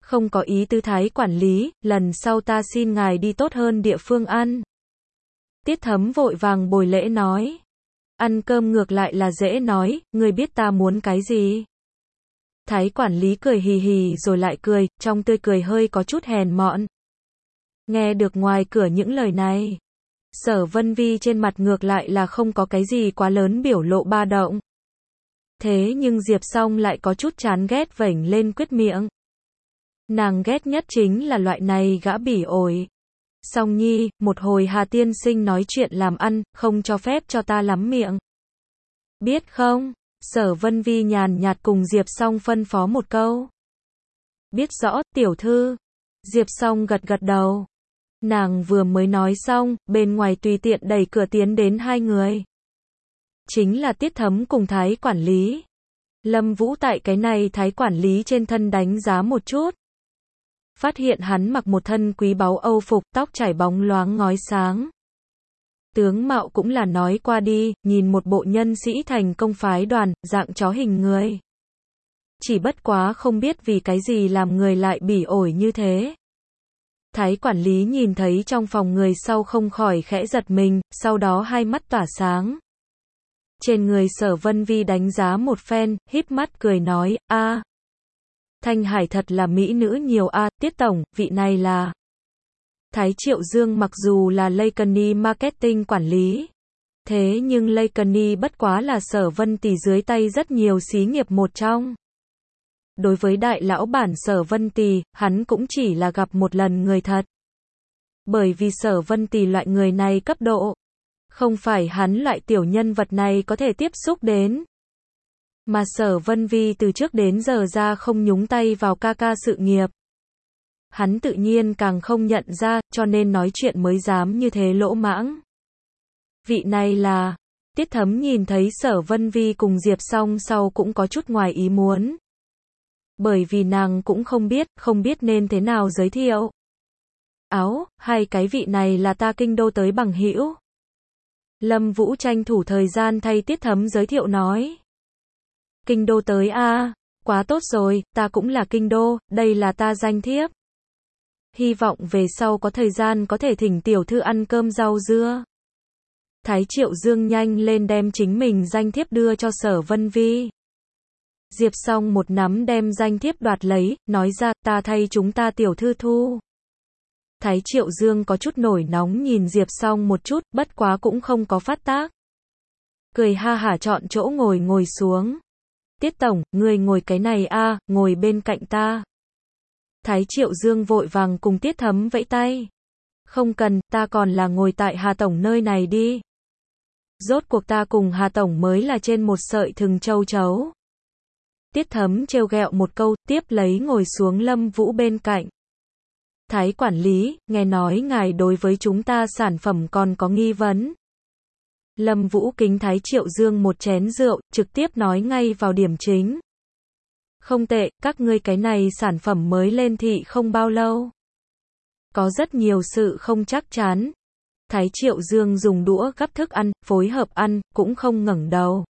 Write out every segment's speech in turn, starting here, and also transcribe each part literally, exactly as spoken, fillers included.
Không có ý tứ Thái quản lý, lần sau ta xin ngài đi tốt hơn địa phương ăn. Tiết Thấm vội vàng bồi lễ nói. Ăn cơm ngược lại là dễ nói, ngươi biết ta muốn cái gì? Thái quản lý cười hì hì rồi lại cười, trong tươi cười hơi có chút hèn mọn. Nghe được ngoài cửa những lời này, Sở Vân Vi trên mặt ngược lại là không có cái gì quá lớn biểu lộ ba động. Thế nhưng Diệp Song lại có chút chán ghét vểnh lên quyết miệng. Nàng ghét nhất chính là loại này gã bỉ ổi. Song Nhi, một hồi Hà tiên sinh nói chuyện làm ăn, không cho phép cho ta lắm miệng. Biết không? Sở Vân Vi nhàn nhạt cùng Diệp Song phân phó một câu. Biết rõ, tiểu thư. Diệp Song gật gật đầu. Nàng vừa mới nói xong, bên ngoài tùy tiện đẩy cửa tiến đến hai người. Chính là Tiết Thấm cùng Thái quản lý. Lâm Vũ tại cái này Thái quản lý trên thân đánh giá một chút. Phát hiện hắn mặc một thân quý báu Âu phục, tóc chảy bóng loáng ngói sáng. Tướng mạo cũng là nói qua đi, nhìn một bộ nhân sĩ thành công phái đoàn, dạng chó hình người. Chỉ bất quá không biết vì cái gì làm người lại bỉ ổi như thế. Thái quản lý nhìn thấy trong phòng người sau không khỏi khẽ giật mình, sau đó hai mắt tỏa sáng. Trên người Sở Vân Vi đánh giá một phen, híp mắt cười nói, a, Thanh Hải thật là mỹ nữ nhiều a, Tiết tổng, vị này là. Thái Triệu Dương mặc dù là Lakenny Marketing quản lý, thế nhưng Lakenny bất quá là Sở Vân Tỷ dưới tay rất nhiều xí nghiệp một trong. Đối với đại lão bản Sở Vân Tỷ, hắn cũng chỉ là gặp một lần người thật. Bởi vì Sở Vân Tỷ loại người này cấp độ, không phải hắn loại tiểu nhân vật này có thể tiếp xúc đến. Mà Sở Vân Vi từ trước đến giờ ra không nhúng tay vào ca ca sự nghiệp. Hắn tự nhiên càng không nhận ra, cho nên nói chuyện mới dám như thế lỗ mãng. Vị này là. Tiết Thấm nhìn thấy Sở Vân Vi cùng Diệp Song sau cũng có chút ngoài ý muốn. Bởi vì nàng cũng không biết, không biết nên thế nào giới thiệu. Áo, hai cái vị này là ta kinh đô tới bằng hữu. Lâm Vũ tranh thủ thời gian thay Tiết Thấm giới thiệu nói. Kinh đô tới a, à, quá tốt rồi, ta cũng là kinh đô, đây là ta danh thiếp. Hy vọng về sau có thời gian có thể thỉnh tiểu thư ăn cơm rau dưa. Thái Triệu Dương nhanh lên đem chính mình danh thiếp đưa cho Sở Vân Vi. Diệp Song một nắm đem danh thiếp đoạt lấy, nói ra, ta thay chúng ta tiểu thư thu. Thái Triệu Dương có chút nổi nóng nhìn Diệp Song một chút, bất quá cũng không có phát tác. Cười ha hả chọn chỗ ngồi ngồi xuống. Tiết tổng, ngươi ngồi cái này a, à, ngồi bên cạnh ta. Thái Triệu Dương vội vàng cùng Tiết Thấm vẫy tay. Không cần, ta còn là ngồi tại Hà tổng nơi này đi. Rốt cuộc ta cùng Hà tổng mới là trên một sợi thừng châu chấu. Tiết Thấm trêu ghẹo một câu, tiếp lấy ngồi xuống Lâm Vũ bên cạnh. Thái quản lý, nghe nói ngài đối với chúng ta sản phẩm còn có nghi vấn. Lâm Vũ kính Thái Triệu Dương một chén rượu, trực tiếp nói ngay vào điểm chính. Không tệ, các ngươi cái này sản phẩm mới lên thị không bao lâu. Có rất nhiều sự không chắc chắn. Thái Triệu Dương dùng đũa gắp thức ăn, phối hợp ăn, cũng không ngẩng đầu.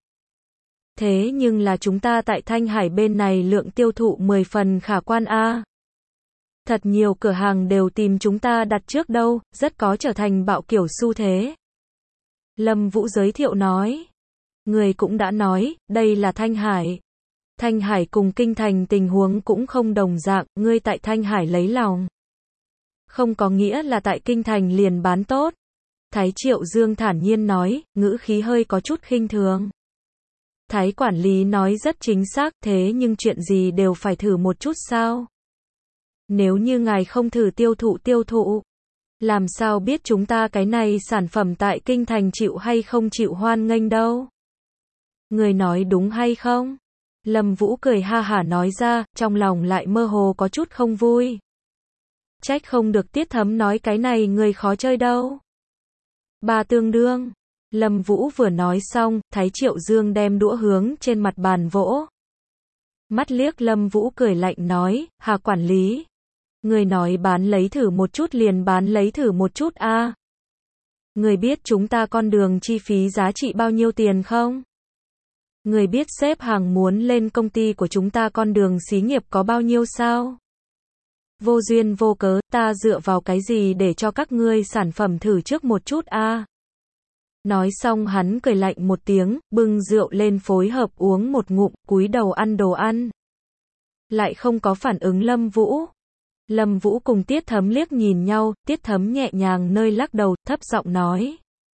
Thế nhưng là chúng ta tại Thanh Hải bên này lượng tiêu thụ mười phần khả quan a. Thật nhiều cửa hàng đều tìm chúng ta đặt trước đâu, rất có trở thành bạo kiểu xu thế. Lâm Vũ giới thiệu nói. Người cũng đã nói, đây là Thanh Hải. Thanh Hải cùng Kinh Thành tình huống cũng không đồng dạng, ngươi tại Thanh Hải lấy lòng. Không có nghĩa là tại Kinh Thành liền bán tốt. Thái Triệu Dương thản nhiên nói, ngữ khí hơi có chút khinh thường. Thái quản lý nói rất chính xác, thế nhưng chuyện gì đều phải thử một chút sao? Nếu như ngài không thử tiêu thụ tiêu thụ, làm sao biết chúng ta cái này sản phẩm tại Kinh Thành chịu hay không chịu hoan nghênh đâu? Người nói đúng hay không? Lâm Vũ cười ha hả nói ra, trong lòng lại mơ hồ có chút không vui. Trách không được Tiết Thấm nói cái này người khó chơi đâu. Bà tương đương. Lâm Vũ vừa nói xong, Thái Triệu Dương đem đũa hướng trên mặt bàn vỗ. Mắt liếc Lâm Vũ cười lạnh nói, Hà quản lý. Người nói bán lấy thử một chút liền bán lấy thử một chút a. À. Người biết chúng ta con đường chi phí giá trị bao nhiêu tiền không? Người biết xếp hàng muốn lên công ty của chúng ta con đường xí nghiệp có bao nhiêu sao? Vô duyên vô cớ, ta dựa vào cái gì để cho các ngươi sản phẩm thử trước một chút a? Nói xong hắn cười lạnh một tiếng, bưng rượu lên phối hợp uống một ngụm, cúi đầu ăn đồ ăn. Lại không có phản ứng Lâm Vũ. Lâm Vũ cùng Tiết Thấm liếc nhìn nhau, Tiết Thấm nhẹ nhàng nơi lắc đầu, thấp giọng nói.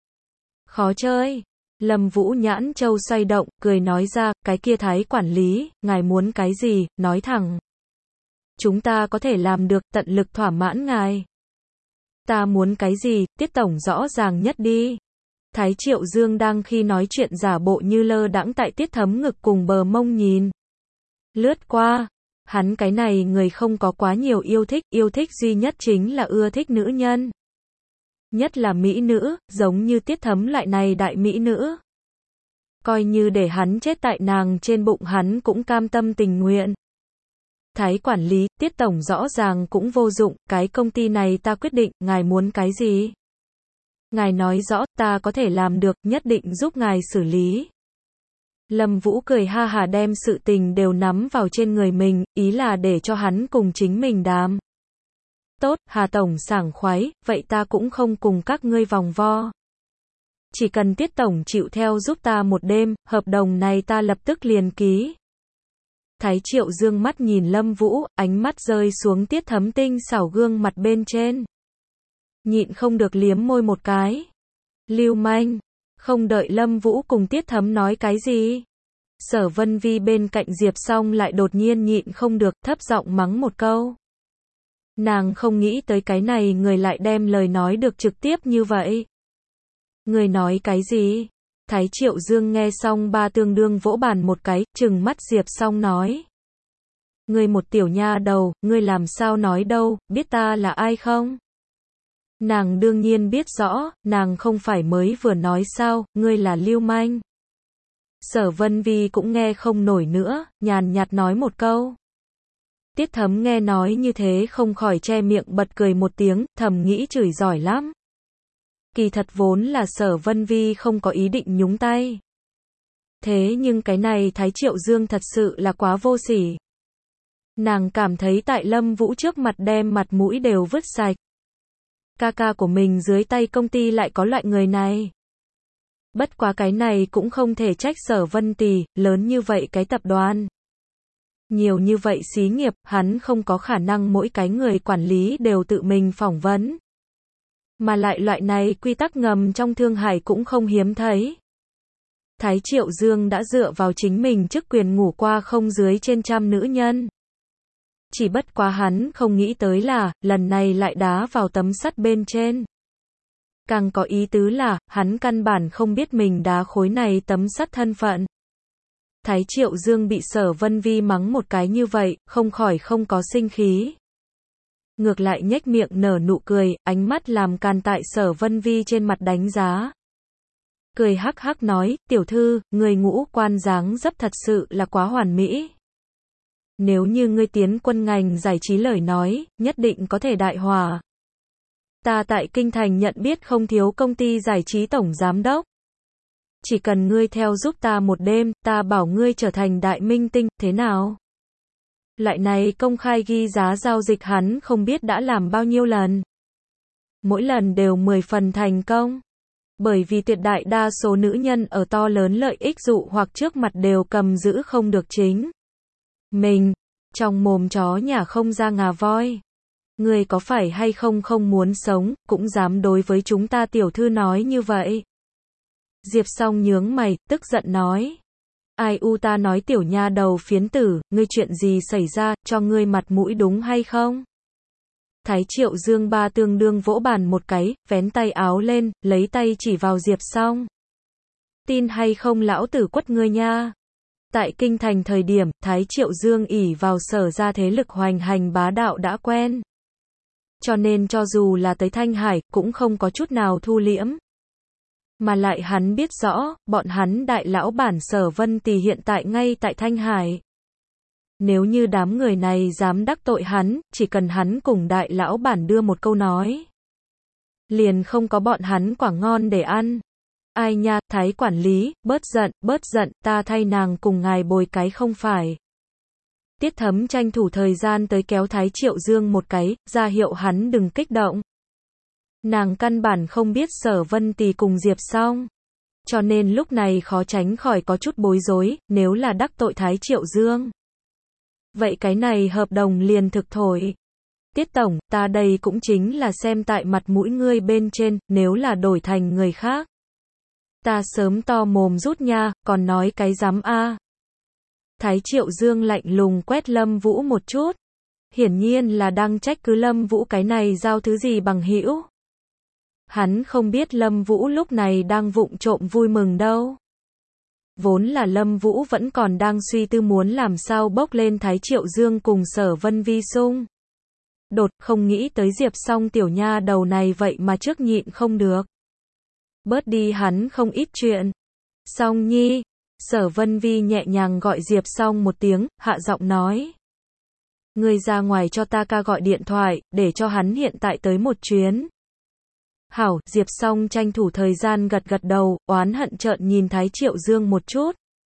Khó chơi. Lâm Vũ nhãn châu xoay động, cười nói ra, cái kia Thái quản lý, ngài muốn cái gì, nói thẳng. Chúng ta có thể làm được, tận lực thỏa mãn ngài. Ta muốn cái gì, Tiết Tổng rõ ràng nhất đi. Thái Triệu Dương đang khi nói chuyện giả bộ như lơ đãng tại Tiết Thấm ngực cùng bờ mông nhìn. Lướt qua. Hắn cái này người không có quá nhiều yêu thích, yêu thích duy nhất chính là ưa thích nữ nhân. Nhất là mỹ nữ, giống như Tiết Thấm loại này đại mỹ nữ. Coi như để hắn chết tại nàng trên bụng hắn cũng cam tâm tình nguyện. Thái quản lý, Tiết Tổng rõ ràng cũng vô dụng, cái công ty này ta quyết định, ngài muốn cái gì? Ngài nói rõ, ta có thể làm được, nhất định giúp ngài xử lý. Lâm Vũ cười ha hà đem sự tình đều nắm vào trên người mình, ý là để cho hắn cùng chính mình đàm. Tốt, Hà Tổng sảng khoái, vậy ta cũng không cùng các ngươi vòng vo. Chỉ cần Tiết Tổng chịu theo giúp ta một đêm, hợp đồng này ta lập tức liền ký. Thái Triệu Dương mắt nhìn Lâm Vũ, ánh mắt rơi xuống Tiết Thấm tinh xảo gương mặt bên trên. Nhịn không được liếm môi một cái. Lưu manh. Không đợi Lâm Vũ cùng Tiết Thấm nói cái gì. Sở Vân Vi bên cạnh Diệp Song lại đột nhiên nhịn không được, thấp giọng mắng một câu. Nàng không nghĩ tới cái này người lại đem lời nói được trực tiếp như vậy. Người nói cái gì? Thái Triệu Dương nghe xong ba tương đương vỗ bàn một cái, trừng mắt Diệp Song nói. Ngươi một tiểu nha đầu, ngươi làm sao nói đâu, biết ta là ai không? Nàng đương nhiên biết rõ, nàng không phải mới vừa nói sao, ngươi là lưu manh. Sở Vân Vi cũng nghe không nổi nữa, nhàn nhạt nói một câu. Tiết Thấm nghe nói như thế không khỏi che miệng bật cười một tiếng, thầm nghĩ chửi giỏi lắm. Kỳ thật vốn là Sở Vân Vi không có ý định nhúng tay. Thế nhưng cái này Thái Triệu Dương thật sự là quá vô sỉ. Nàng cảm thấy tại Lâm Vũ trước mặt đem mặt mũi đều vứt sạch. Ca ca của mình dưới tay công ty lại có loại người này. Bất quá cái này cũng không thể trách Sở Vân Tì, lớn như vậy cái tập đoàn. Nhiều như vậy xí nghiệp, hắn không có khả năng mỗi cái người quản lý đều tự mình phỏng vấn. Mà lại loại này quy tắc ngầm trong Thương Hải cũng không hiếm thấy. Thái Triệu Dương đã dựa vào chính mình chức quyền ngủ qua không dưới trên trăm nữ nhân. Chỉ bất quá hắn không nghĩ tới là, lần này lại đá vào tấm sắt bên trên. Càng có ý tứ là, hắn căn bản không biết mình đá khối này tấm sắt thân phận. Thái Triệu Dương bị Sở Vân Vi mắng một cái như vậy, không khỏi không có sinh khí. Ngược lại nhếch miệng nở nụ cười, ánh mắt làm càn tại Sở Vân Vi trên mặt đánh giá. Cười hắc hắc nói, tiểu thư, người ngũ quan dáng dấp thật sự là quá hoàn mỹ. Nếu như ngươi tiến quân ngành giải trí lời nói, nhất định có thể đại hòa. Ta tại Kinh Thành nhận biết không thiếu công ty giải trí tổng giám đốc. Chỉ cần ngươi theo giúp ta một đêm, ta bảo ngươi trở thành đại minh tinh, thế nào? Loại này công khai ghi giá giao dịch hắn không biết đã làm bao nhiêu lần. Mỗi lần đều mười phần thành công. Bởi vì tuyệt đại đa số nữ nhân ở to lớn lợi ích dụ hoặc trước mặt đều cầm giữ không được chính mình, trong mồm chó nhà không ra ngà voi. Người có phải hay không không muốn sống, cũng dám đối với chúng ta tiểu thư nói như vậy. Diệp Song nhướng mày, tức giận nói. Ai u ta nói tiểu nha đầu phiến tử, ngươi chuyện gì xảy ra, cho ngươi mặt mũi đúng hay không? Thái Triệu Dương ba tương đương vỗ bàn một cái, vén tay áo lên, lấy tay chỉ vào Diệp Song. Tin hay không lão tử quất ngươi nha. Tại Kinh Thành thời điểm, Thái Triệu Dương ỷ vào Sở ra thế lực hoành hành bá đạo đã quen. Cho nên cho dù là tới Thanh Hải, cũng không có chút nào thu liễm. Mà lại hắn biết rõ, bọn hắn đại lão bản Sở Vân Tì hiện tại ngay tại Thanh Hải. Nếu như đám người này dám đắc tội hắn, chỉ cần hắn cùng đại lão bản đưa một câu nói. Liền không có bọn hắn quả ngon để ăn. Ai nha, Thái quản lý, bớt giận, bớt giận, ta thay nàng cùng ngài bồi cái không phải. Tiết Thấm tranh thủ thời gian tới kéo Thái Triệu Dương một cái, ra hiệu hắn đừng kích động. Nàng căn bản không biết Sở Vân Tì cùng Diệp Song, cho nên lúc này khó tránh khỏi có chút bối rối, nếu là đắc tội Thái Triệu Dương. Vậy cái này hợp đồng liền thực thổi. Tiết tổng, ta đây cũng chính là xem tại mặt mũi ngươi bên trên, nếu là đổi thành người khác. Ta sớm to mồm rút nha, còn nói cái dám a. Thái Triệu Dương lạnh lùng quét Lâm Vũ một chút. Hiển nhiên là đang trách cứ Lâm Vũ cái này giao thứ gì bằng hữu. Hắn không biết Lâm Vũ lúc này đang vụng trộm vui mừng đâu. Vốn là Lâm Vũ vẫn còn đang suy tư muốn làm sao bốc lên Thái Triệu Dương cùng Sở Vân Vi xung đột, không nghĩ tới Diệp Song tiểu nha đầu này vậy mà trước nhịn không được. Bớt đi hắn không ít chuyện. Song nhi, Sở Vân Vi nhẹ nhàng gọi Diệp Song một tiếng, hạ giọng nói. Ngươi ra ngoài cho ta ca gọi điện thoại, để cho hắn hiện tại tới một chuyến. Hảo, Diệp Song tranh thủ thời gian gật gật đầu, oán hận trợn nhìn Thái Triệu Dương một chút.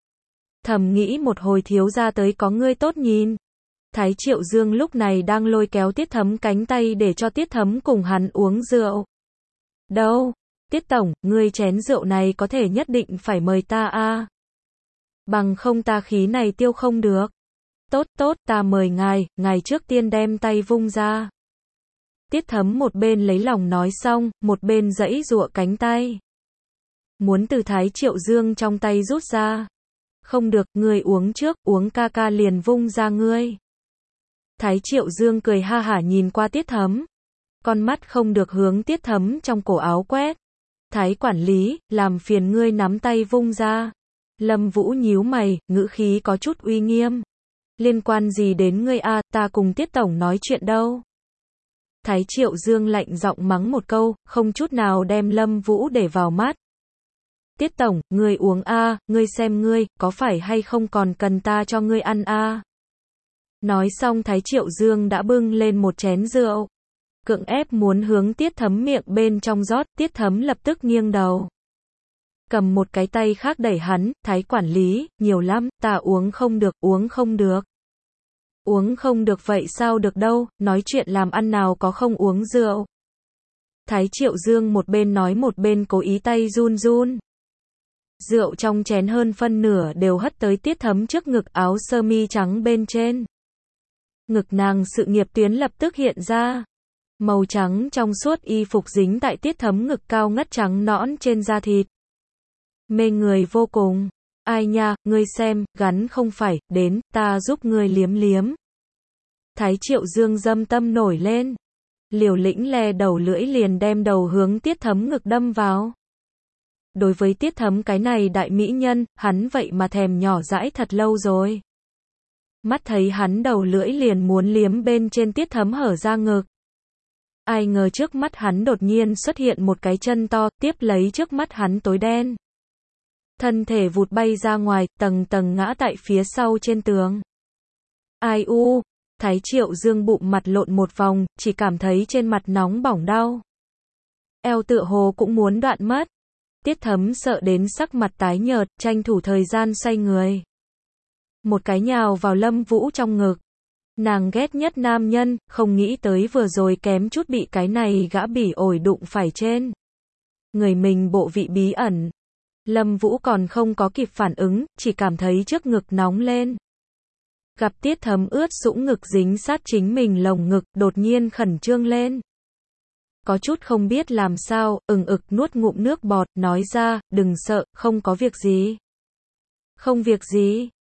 Thầm nghĩ một hồi thiếu ra tới có ngươi tốt nhìn. Thái Triệu Dương lúc này đang lôi kéo Tiết Thấm cánh tay để cho Tiết Thấm cùng hắn uống rượu. Đâu? Tiết tổng, ngươi chén rượu này có thể nhất định phải mời ta a. Bằng không ta khí này tiêu không được. Tốt tốt, ta mời ngài, ngài trước tiên đem tay vung ra. Tiết Thấm một bên lấy lòng nói xong, một bên giãy giụa cánh tay. Muốn từ Thái Triệu Dương trong tay rút ra. Không được, ngươi uống trước, uống ca ca liền vung ra ngươi. Thái Triệu Dương cười ha hả nhìn qua Tiết Thấm. Con mắt không được hướng Tiết Thấm trong cổ áo quét. Thái quản lý, làm phiền ngươi nắm tay vung ra. Lâm Vũ nhíu mày, ngữ khí có chút uy nghiêm. Liên quan gì đến ngươi a, ta cùng Tiết tổng nói chuyện đâu. Thái Triệu Dương lạnh giọng mắng một câu, không chút nào đem Lâm Vũ để vào mắt. Tiết tổng, ngươi uống a, ngươi xem ngươi, có phải hay không còn cần ta cho ngươi ăn a. Nói xong Thái Triệu Dương đã bưng lên một chén rượu. Cưỡng ép muốn hướng Tiết Thấm miệng bên trong rót, Tiết Thấm lập tức nghiêng đầu. Cầm một cái tay khác đẩy hắn, Thái quản lý, nhiều lắm, ta uống không được, uống không được. Uống không được vậy sao được đâu, nói chuyện làm ăn nào có không uống rượu. Thái Triệu Dương một bên nói một bên cố ý tay run run. Rượu trong chén hơn phân nửa đều hất tới Tiết Thấm trước ngực áo sơ mi trắng bên trên. Ngực nàng sự nghiệp tuyến lập tức hiện ra. Màu trắng trong suốt y phục dính tại Tiết Thấm ngực cao ngất trắng nõn trên da thịt. Mê người vô cùng. Ai nha, ngươi xem, gắn không phải, đến, ta giúp ngươi liếm liếm. Thái Triệu Dương dâm tâm nổi lên. Liều lĩnh le đầu lưỡi liền đem đầu hướng Tiết Thấm ngực đâm vào. Đối với Tiết Thấm cái này đại mỹ nhân, hắn vậy mà thèm nhỏ dãi thật lâu rồi. Mắt thấy hắn đầu lưỡi liền muốn liếm bên trên Tiết Thấm hở ra ngực. Ai ngờ trước mắt hắn đột nhiên xuất hiện một cái chân to, tiếp lấy trước mắt hắn tối đen. Thân thể vụt bay ra ngoài, tầng tầng ngã tại phía sau trên tường. Ai u, Thái Triệu Dương bụng mặt lộn một vòng, chỉ cảm thấy trên mặt nóng bỏng đau. Eo tựa hồ cũng muốn đoạn mất. Tiết Thấm sợ đến sắc mặt tái nhợt, tranh thủ thời gian xoay người. Một cái nhào vào Lâm Vũ trong ngực. Nàng ghét nhất nam nhân, không nghĩ tới vừa rồi kém chút bị cái này gã bỉ ổi đụng phải trên. Người mình bộ vị bí ẩn. Lâm Vũ còn không có kịp phản ứng, chỉ cảm thấy trước ngực nóng lên. Gặp Tiết Thấm ướt sũng ngực dính sát chính mình lồng ngực, đột nhiên khẩn trương lên. Có chút không biết làm sao, ừng ực nuốt ngụm nước bọt, nói ra, đừng sợ, không có việc gì. Không việc gì.